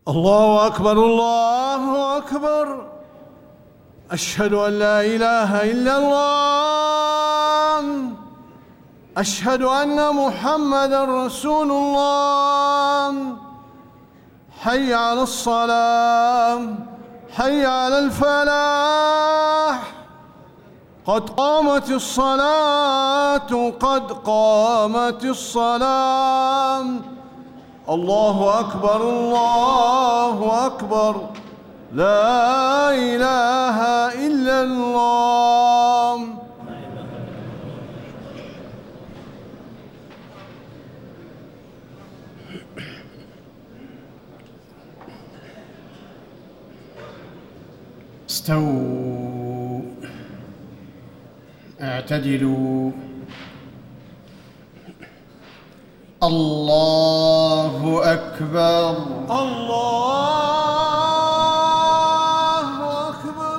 الله أكبر الله أكبر. أشهد أن لا إله إلا الله. أشهد أن محمدًا رسول الله. حي على الصلاة، حي على الفلاح. قد قامت الصلاة، قد قامت الصلاة. الله أكبر الله أكبر. لا إله إلا الله. استووا، اعتدلوا. الله أكبر الله أكبر.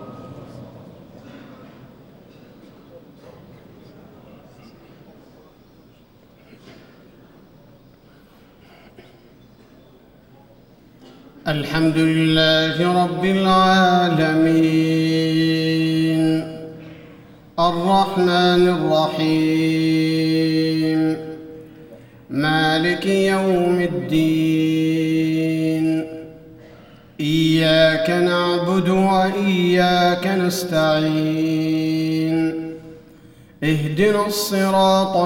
الحمد لله رب العالمين، الرحمن الرحيم، مالك يوم الدين. إياك نعبد وإياك نستعين. اهدنا الصراط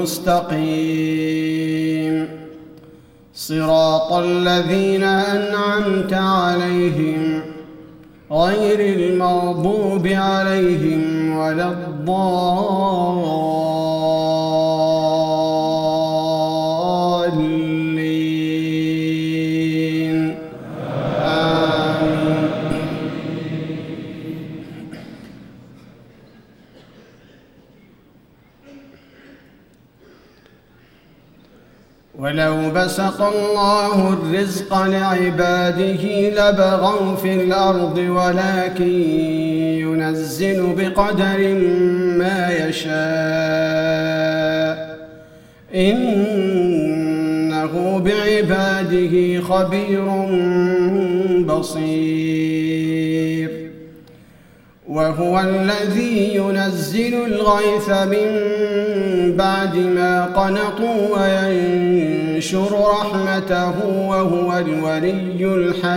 المستقيم، صراط الذين أنعمت عليهم غير المغضوب عليهم ولا الضالين. آمين. ولو بسط الله الرزق لعباده لبغوا في الأرض، ولكن ينزل بقدر ما يشاء، إنه بعباده خبير بصير. وهو الذي ينزل الغيث من بعد ما قنطوا وينشر رحمته، وهو الولي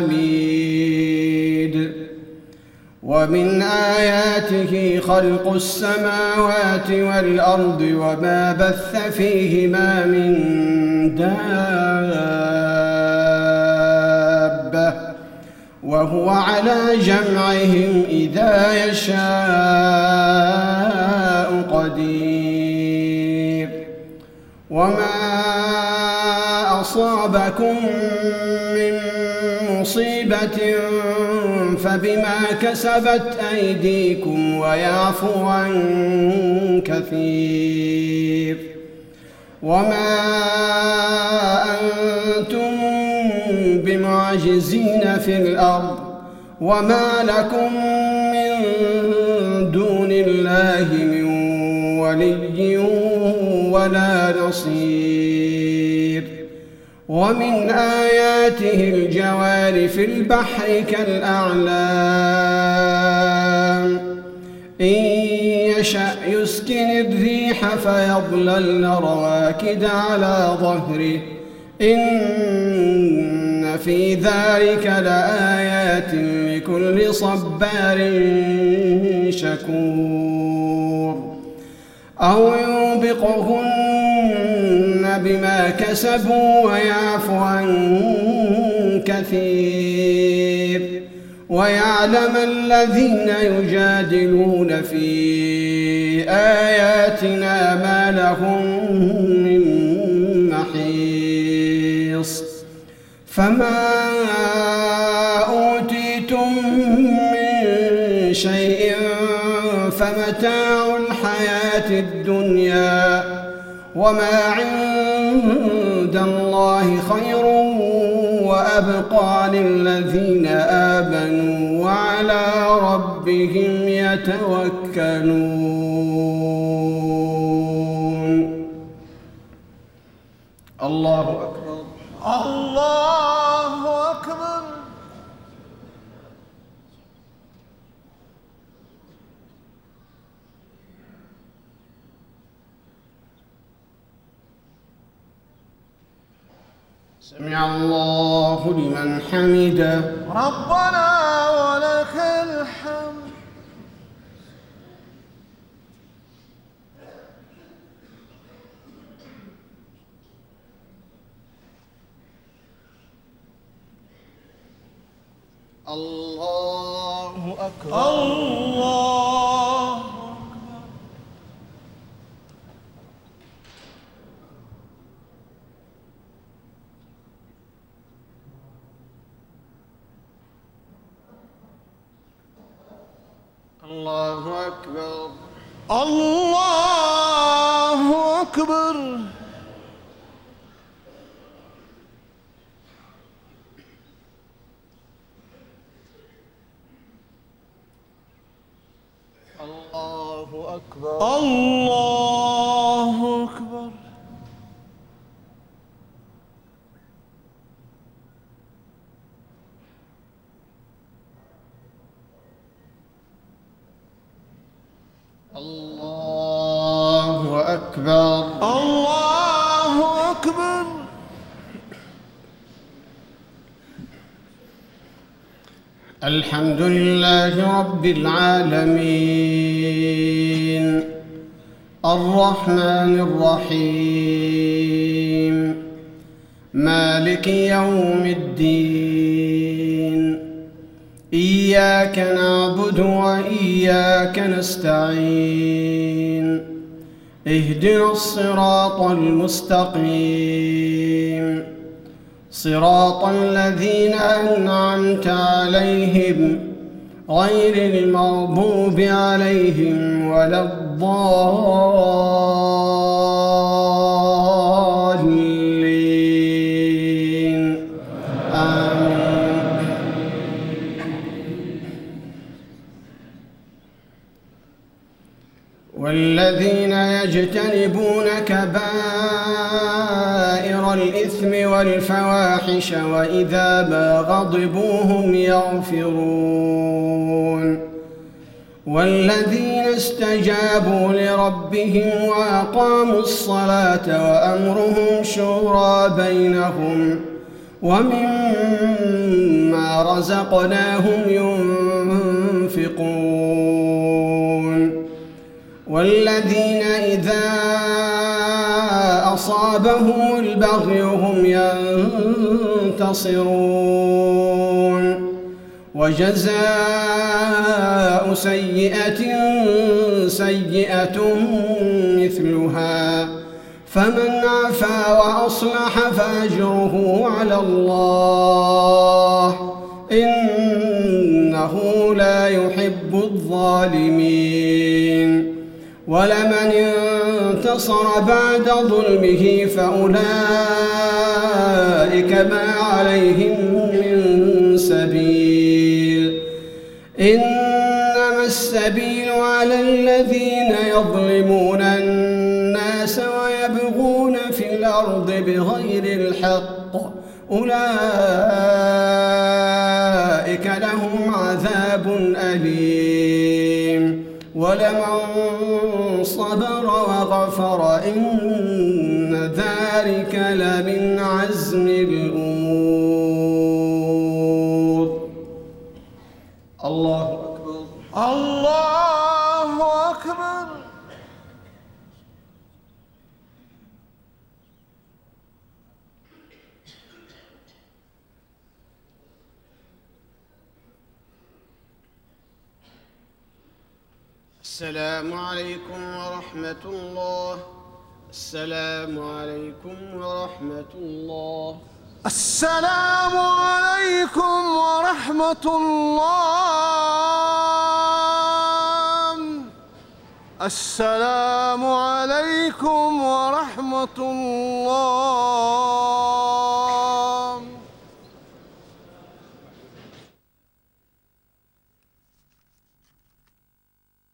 الحميد. ومن آياته خلق السماوات والأرض وما بث فيهما من دابة، وهو على جمعهم إذا يشاء قدير. وما أصابكم من مصيبة فبما كسبت أيديكم ويعفو عن كثير. وما أنتم بمعجزين في الأرض، وما لكم من دون الله من ولي ولا نصير. ومن آياته الجوار في البحر كالأعلام، إن يشأ يسكن الريح فيظللن رواكد على ظهره، إن في ذلك لآيات لكل صبار شكور. أو يوبقهن بما كسبوا ويعفو عن كثير. ويعلم الذين يجادلون في آياتنا ما لهم من محيص. فما أوتيتم من شيء فمتاع الحياة الدنيا، وما عند الله خير وأبقى للذين آمنوا وعلى ربهم يتوكلون. الله أكبر الله أكبر. سمع الله لمن حمده. ربنا ولك الحمد. الله أكبر. الله الله أكبر. الله أكبر. الله أكبر. الله أكبر. الله أكبر. الله أكبر. الحمد لله رب العالمين الرحمن الرحيم مالك يوم الدين إياك نعبد وإياك نستعين اهدنا الصراط المستقيم صراط الذين أنعمت عليهم غير المغضوب عليهم ولا الضالين آمين. والذين يجتنبون كبائر الإثم والفواحش وإذا ما غضبوا هم يغفرون والذين استجابوا لربهم وأقاموا الصلاة وأمرهم شورى بينهم ومما رزقناهم ينفقون والذين إذا أصابهم البغي هم ينتصرون وجزاء سيئة سيئة مثلها فمن عفا وأصلح فأجره على الله إنه لا يحب الظالمين ولمن انتصر بعد ظلمه فأولئك ما عليهم من سبيل إنما السبيل على الذين يظلمون الناس ويبغون في الأرض بغير الحق أولئك لهم عذاب أليم ولمن صبر وغفر إن ذلك لمن عزم الأمور. الله أكبر. الله أكبر. السلام عليكم ورحمة الله. السلام عليكم ورحمة الله. السلام عليكم ورحمة الله. السلام عليكم ورحمة الله.